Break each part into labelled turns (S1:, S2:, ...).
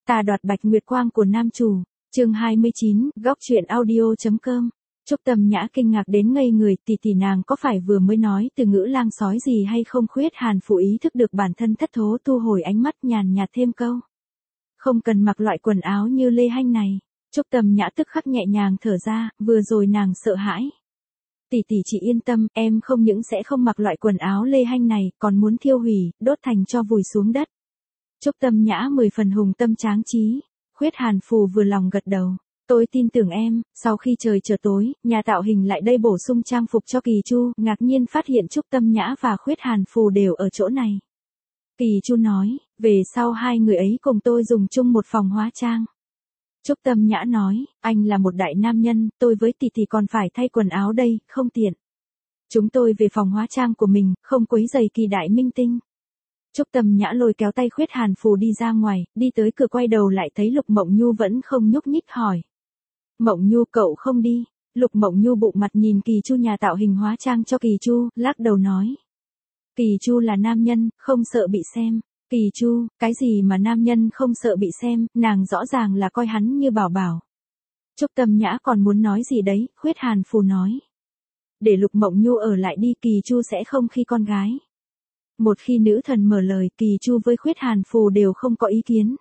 S1: Ta đoạt bạch nguyệt quang của nam chủ. Chương 29, góc truyện audio.com. Trúc Tâm Nhã kinh ngạc đến ngây người, tỷ nàng có phải vừa mới nói từ ngữ lang sói gì hay không? Khuyết Hàn Phủ ý thức được bản thân thất thố, thu hồi ánh mắt nhàn nhạt thêm câu. Không cần mặc loại quần áo như Lê Hanh này. Trúc Tâm Nhã tức khắc nhẹ nhàng thở ra, vừa rồi nàng sợ hãi. Tỷ chỉ yên tâm, em không những sẽ không mặc loại quần áo Lê Hanh này, còn muốn thiêu hủy, đốt thành tro vùi xuống đất. Trúc Tâm Nhã 10 phần hùng tâm tráng trí. Khuyết Hàn Phù vừa lòng gật đầu. Tôi tin tưởng em. Sau khi trời trở tối, nhà tạo hình lại đây bổ sung trang phục cho Kỳ Chu, ngạc nhiên phát hiện Trúc Tâm Nhã và Khuyết Hàn Phù đều ở chỗ này. Kỳ Chu nói, về sau hai người ấy cùng tôi dùng chung một phòng hóa trang. Trúc Tâm Nhã nói, anh là một đại nam nhân, tôi với tỷ còn phải thay quần áo đây, không tiện. Chúng tôi về phòng hóa trang của mình, không quấy rầy Kỳ đại minh tinh. Trúc Tâm Nhã lôi kéo tay Khuyết Hàn Phù đi ra ngoài, đi tới cửa quay đầu lại thấy Lục Mộng Nhu vẫn không nhúc nhích hỏi. Mộng Nhu cậu không đi. Lục Mộng Nhu bụng mặt nhìn Kỳ Chu nhà tạo hình hóa trang cho Kỳ Chu, lắc đầu nói. Kỳ Chu là nam nhân, không sợ bị xem. Kỳ Chu, cái gì mà nam nhân không sợ bị xem, nàng rõ ràng là coi hắn như bảo bảo. Trúc Tâm Nhã còn muốn nói gì đấy, Khuyết Hàn Phù nói. Để Lục Mộng Nhu ở lại đi, Kỳ Chu sẽ không khi con gái. Một khi nữ thần mở lời, Kỳ Chu với Khuyết Hàn Phù đều không có ý kiến.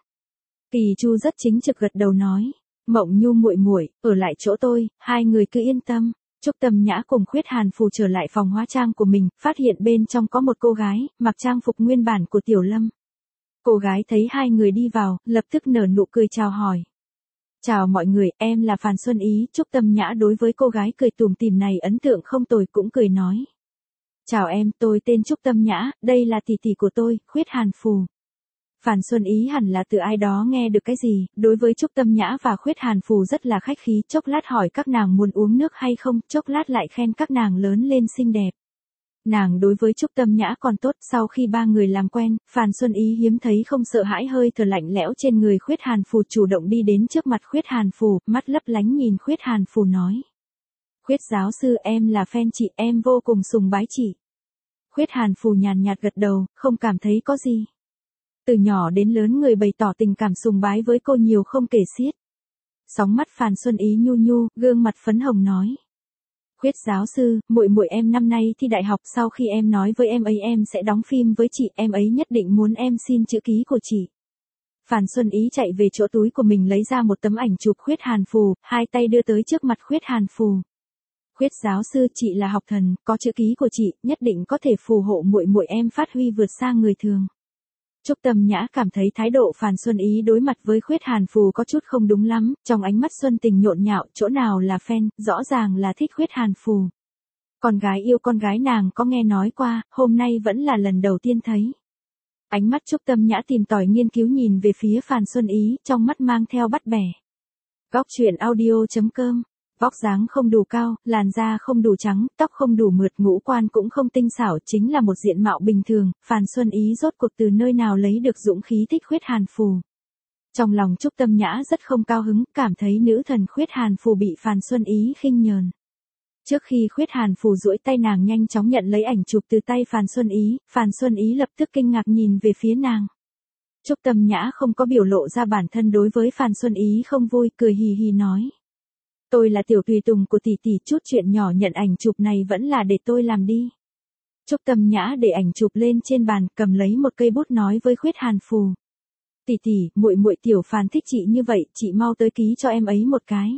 S1: Kỳ Chu rất chính trực gật đầu nói, Mộng Nhu muội muội, ở lại chỗ tôi, hai người cứ yên tâm. Trúc Tâm Nhã cùng Khuyết Hàn Phù trở lại phòng hóa trang của mình, phát hiện bên trong có một cô gái, mặc trang phục nguyên bản của Tiểu Lâm. Cô gái thấy hai người đi vào, lập tức nở nụ cười chào hỏi. Chào mọi người, em là Phàn Xuân Ý. Trúc Tâm Nhã đối với cô gái cười tủm tỉm này ấn tượng không tồi, cũng cười nói. Chào em, tôi tên Trúc Tâm Nhã, đây là tỷ của tôi, Khuyết Hàn Phù. Phàn Xuân Ý hẳn là từ ai đó nghe được cái gì, đối với Trúc Tâm Nhã và Khuyết Hàn Phù rất là khách khí, chốc lát hỏi các nàng muốn uống nước hay không, chốc lát lại khen các nàng lớn lên xinh đẹp. Nàng đối với Trúc Tâm Nhã còn tốt, sau khi ba người làm quen, Phàn Xuân Ý hiếm thấy không sợ hãi hơi thở lạnh lẽo trên người Khuyết Hàn Phù, chủ động đi đến trước mặt Khuyết Hàn Phù, mắt lấp lánh nhìn Khuyết Hàn Phù nói. Khuyết giáo sư, em là fan chị, em vô cùng sùng bái chị. Khuyết Hàn Phù nhàn nhạt gật đầu, không cảm thấy có gì. Từ nhỏ đến lớn người bày tỏ tình cảm sùng bái với cô nhiều không kể xiết. Sóng mắt Phàn Xuân Ý nhu nhu, gương mặt phấn hồng nói. Khuyết giáo sư, muội em năm nay thi đại học, sau khi em nói với em ấy em sẽ đóng phim với chị, em ấy nhất định muốn em xin chữ ký của chị. Phàn Xuân Ý chạy về chỗ túi của mình lấy ra một tấm ảnh chụp Khuyết Hàn Phù, hai tay đưa tới trước mặt Khuyết Hàn Phù. Khuyết giáo sư, chị là học thần, có chữ ký của chị, nhất định có thể phù hộ muội em phát huy vượt xa người thường. Trúc Tâm Nhã cảm thấy thái độ Phàn Xuân Ý đối mặt với Khuyết Hàn Phù có chút không đúng lắm, trong ánh mắt Xuân Tình nhộn nhạo, chỗ nào là fan, rõ ràng là thích Khuyết Hàn Phù. Con gái yêu con gái nàng có nghe nói qua, hôm nay vẫn là lần đầu tiên thấy. Ánh mắt Trúc Tâm Nhã tìm tòi nghiên cứu nhìn về phía Phàn Xuân Ý, trong mắt mang theo bắt bẻ. Góc truyện audio.com. Vóc dáng không đủ cao, làn da không đủ trắng, tóc không đủ mượt, ngũ quan cũng không tinh xảo, chính là một diện mạo bình thường. Phàn Xuân Ý rốt cuộc từ nơi nào lấy được dũng khí thích Khuyết Hàn Phù. Trong lòng Trúc Tâm Nhã rất không cao hứng, cảm thấy nữ thần Khuyết Hàn Phù bị Phàn Xuân Ý khinh nhờn. Trước khi Khuyết Hàn Phù duỗi tay, nàng nhanh chóng nhận lấy ảnh chụp từ tay Phàn Xuân Ý lập tức kinh ngạc nhìn về phía nàng. Trúc Tâm Nhã không có biểu lộ ra bản thân đối với Phàn Xuân Ý không vui, cười hì hì nói. Tôi là tiểu tùy tùng của tỷ, chút chuyện nhỏ nhận ảnh chụp này vẫn là để tôi làm đi. Trúc Tâm Nhã để ảnh chụp lên trên bàn, cầm lấy một cây bút nói với Khuyết Hàn Phù. Tỷ, muội tiểu Phàn thích chị như vậy, chị mau tới ký cho em ấy một cái.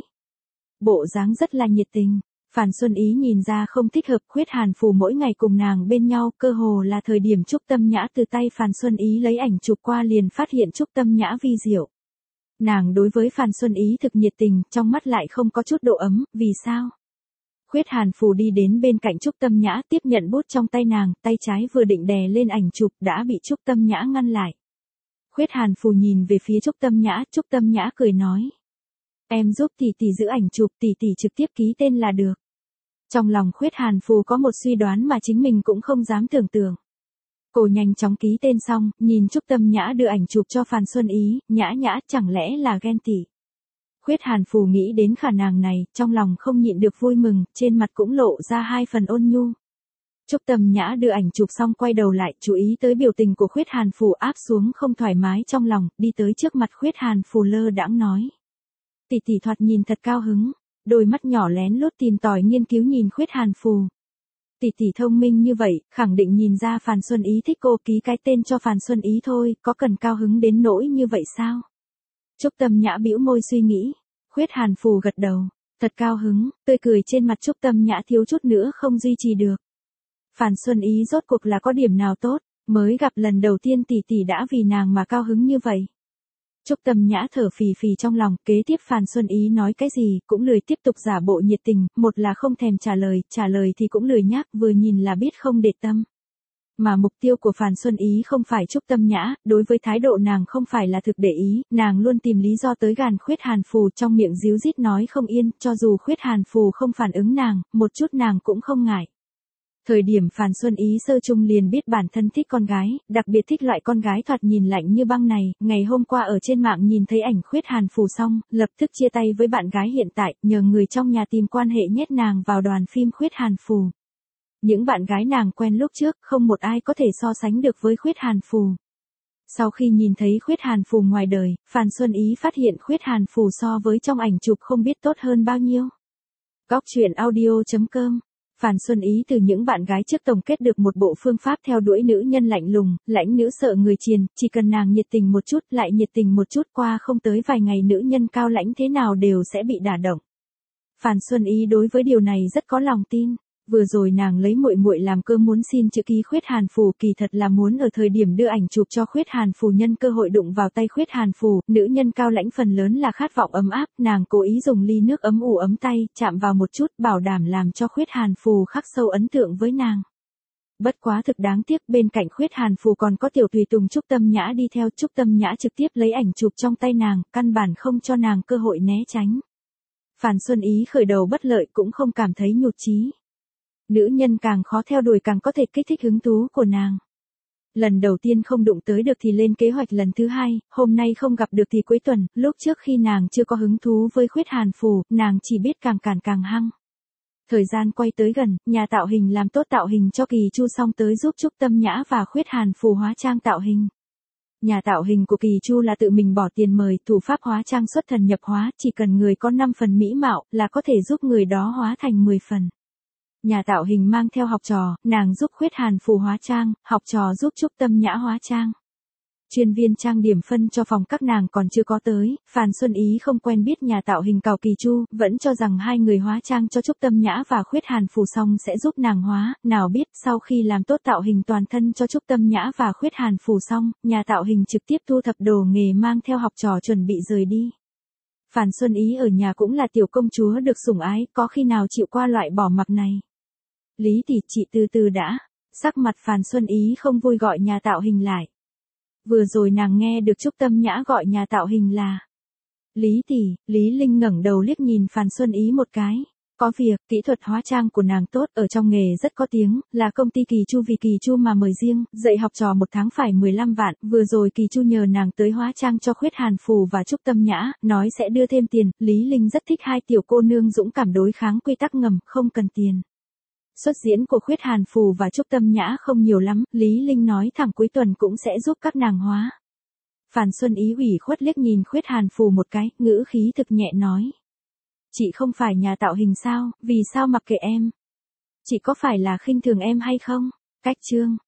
S1: Bộ dáng rất là nhiệt tình. Phàn Xuân Ý nhìn ra không thích hợp, Khuyết Hàn Phù mỗi ngày cùng nàng bên nhau, cơ hồ là thời điểm Trúc Tâm Nhã từ tay Phàn Xuân Ý lấy ảnh chụp qua liền phát hiện Trúc Tâm Nhã vi diệu. Nàng đối với Phàn Xuân Ý thực nhiệt tình, trong mắt lại không có chút độ ấm, vì sao? Khuyết Hàn Phù đi đến bên cạnh Trúc Tâm Nhã, tiếp nhận bút trong tay nàng, tay trái vừa định đè lên ảnh chụp đã bị Trúc Tâm Nhã ngăn lại. Khuyết Hàn Phù nhìn về phía Trúc Tâm Nhã cười nói. Em giúp tỷ giữ ảnh chụp, tỷ trực tiếp ký tên là được. Trong lòng Khuyết Hàn Phù có một suy đoán mà chính mình cũng không dám tưởng tượng. Cô nhanh chóng ký tên xong, nhìn Trúc Tâm Nhã đưa ảnh chụp cho Phàn Xuân Ý, Nhã chẳng lẽ là ghen tị. Khuyết Hàn Phù nghĩ đến khả năng này, trong lòng không nhịn được vui mừng, trên mặt cũng lộ ra hai phần ôn nhu. Trúc Tâm Nhã đưa ảnh chụp xong quay đầu lại, chú ý tới biểu tình của Khuyết Hàn Phù áp xuống không thoải mái trong lòng, đi tới trước mặt Khuyết Hàn Phù lơ đãng nói. Tỷ tỷ thoạt nhìn thật cao hứng, đôi mắt nhỏ lén lút tìm tòi nghiên cứu nhìn Khuyết Hàn Phù. Tỷ tỷ thông minh như vậy, khẳng định nhìn ra Phàn Xuân Ý thích cô, ký cái tên cho Phàn Xuân Ý thôi, có cần cao hứng đến nỗi như vậy sao? Trúc Tâm Nhã bĩu môi suy nghĩ. Khuyết Hàn Phù gật đầu, thật cao hứng, tươi cười trên mặt Trúc Tâm Nhã thiếu chút nữa không duy trì được. Phàn Xuân Ý rốt cuộc là có điểm nào tốt, mới gặp lần đầu tiên tỷ tỷ đã vì nàng mà cao hứng như vậy. Trúc Tâm Nhã thở phì phì trong lòng, kế tiếp Phàn Xuân Ý nói cái gì, cũng lười tiếp tục giả bộ nhiệt tình, một là không thèm trả lời thì cũng lười nhắc, vừa nhìn là biết không để tâm. Mà mục tiêu của Phàn Xuân Ý không phải Trúc Tâm Nhã, đối với thái độ nàng không phải là thực để ý, nàng luôn tìm lý do tới gàn Khuyết Hàn Phù, trong miệng díu dít nói không yên, cho dù Khuyết Hàn Phù không phản ứng nàng, một chút nàng cũng không ngại. Thời điểm Phàn Xuân Ý sơ chung liền biết bản thân thích con gái, đặc biệt thích loại con gái thoạt nhìn lạnh như băng này, ngày hôm qua ở trên mạng nhìn thấy ảnh Khuyết Hàn Phù xong, lập tức chia tay với bạn gái hiện tại, nhờ người trong nhà tìm quan hệ nhét nàng vào đoàn phim Khuyết Hàn Phù. Những bạn gái nàng quen lúc trước, không một ai có thể so sánh được với Khuyết Hàn Phù. Sau khi nhìn thấy Khuyết Hàn Phù ngoài đời, Phàn Xuân Ý phát hiện Khuyết Hàn Phù so với trong ảnh chụp không biết tốt hơn bao nhiêu. Góc truyện audio.com. Phàn Xuân Ý từ những bạn gái trước tổng kết được một bộ phương pháp theo đuổi nữ nhân lạnh lùng, lãnh nữ sợ người triền, chỉ cần nàng nhiệt tình một chút lại nhiệt tình một chút, qua không tới vài ngày nữ nhân cao lãnh thế nào đều sẽ bị đả động. Phàn Xuân Ý đối với điều này rất có lòng tin. Vừa rồi nàng lấy muội muội làm cơ muốn xin chữ ký Khuyết Hàn Phù, kỳ thật là muốn ở thời điểm đưa ảnh chụp cho Khuyết Hàn Phù nhân cơ hội đụng vào tay Khuyết Hàn Phù, nữ nhân cao lãnh phần lớn là khát vọng ấm áp, nàng cố ý dùng ly nước ấm ủ ấm tay, chạm vào một chút, bảo đảm làm cho Khuyết Hàn Phù khắc sâu ấn tượng với nàng. Bất quá thực đáng tiếc, bên cạnh Khuyết Hàn Phù còn có tiểu tùy tùng Trúc Tâm Nhã đi theo, Trúc Tâm Nhã trực tiếp lấy ảnh chụp trong tay nàng, căn bản không cho nàng cơ hội né tránh. Phàn Xuân Ý khởi đầu bất lợi cũng không cảm thấy nhụt chí. Nữ nhân càng khó theo đuổi càng có thể kích thích hứng thú của nàng. Lần đầu tiên không đụng tới được thì lên kế hoạch lần thứ hai, hôm nay không gặp được thì cuối tuần, lúc trước khi nàng chưa có hứng thú với Khuyết Hàn Phù, nàng chỉ biết càng cản càng hăng. Thời gian quay tới gần, nhà tạo hình làm tốt tạo hình cho Kỳ Chu xong tới giúp Trúc Tâm Nhã và Khuyết Hàn Phù hóa trang tạo hình. Nhà tạo hình của Kỳ Chu là tự mình bỏ tiền mời, thủ pháp hóa trang xuất thần nhập hóa, chỉ cần người có 5 phần mỹ mạo là có thể giúp người đó hóa thành 10 phần. Nhà tạo hình mang theo học trò, nàng giúp Khuyết Hàn Phù hóa trang, học trò giúp Trúc Tâm Nhã hóa trang. Chuyên viên trang điểm phân cho phòng các nàng còn chưa có tới, Phàn Xuân Ý không quen biết nhà tạo hình Cào Kỳ Chu, vẫn cho rằng hai người hóa trang cho Trúc Tâm Nhã và Khuyết Hàn Phù xong sẽ giúp nàng hóa, nào biết sau khi làm tốt tạo hình toàn thân cho Trúc Tâm Nhã và Khuyết Hàn Phù xong, nhà tạo hình trực tiếp thu thập đồ nghề mang theo học trò chuẩn bị rời đi. Phàn Xuân Ý ở nhà cũng là tiểu công chúa được sủng ái, có khi nào chịu qua loại bỏ mặc này. Lý tỷ, chị từ từ đã. Sắc mặt Phàn Xuân Ý không vui gọi nhà tạo hình lại. Vừa rồi nàng nghe được Trúc Tâm Nhã gọi nhà tạo hình là Lý tỷ. Lý Linh ngẩng đầu liếc nhìn Phàn Xuân Ý một cái. Có việc, kỹ thuật hóa trang của nàng tốt, ở trong nghề rất có tiếng, là công ty Kỳ Chu vì Kỳ Chu mà mời riêng, dạy học trò một tháng phải 15 vạn, vừa rồi Kỳ Chu nhờ nàng tới hóa trang cho Khuyết Hàn Phù và Trúc Tâm Nhã, nói sẽ đưa thêm tiền, Lý Linh rất thích hai tiểu cô nương dũng cảm đối kháng quy tắc ngầm, không cần tiền. Xuất diễn của Khuyết Hàn Phù và Trúc Tâm Nhã không nhiều lắm, Lý Linh nói thẳng cuối tuần cũng sẽ giúp các nàng hóa. Phàn Xuân Ý ủy khuất liếc nhìn Khuyết Hàn Phù một cái, ngữ khí thực nhẹ nói. Chị không phải nhà tạo hình sao, vì sao mặc kệ em? Chị có phải là khinh thường em hay không? Cách chương.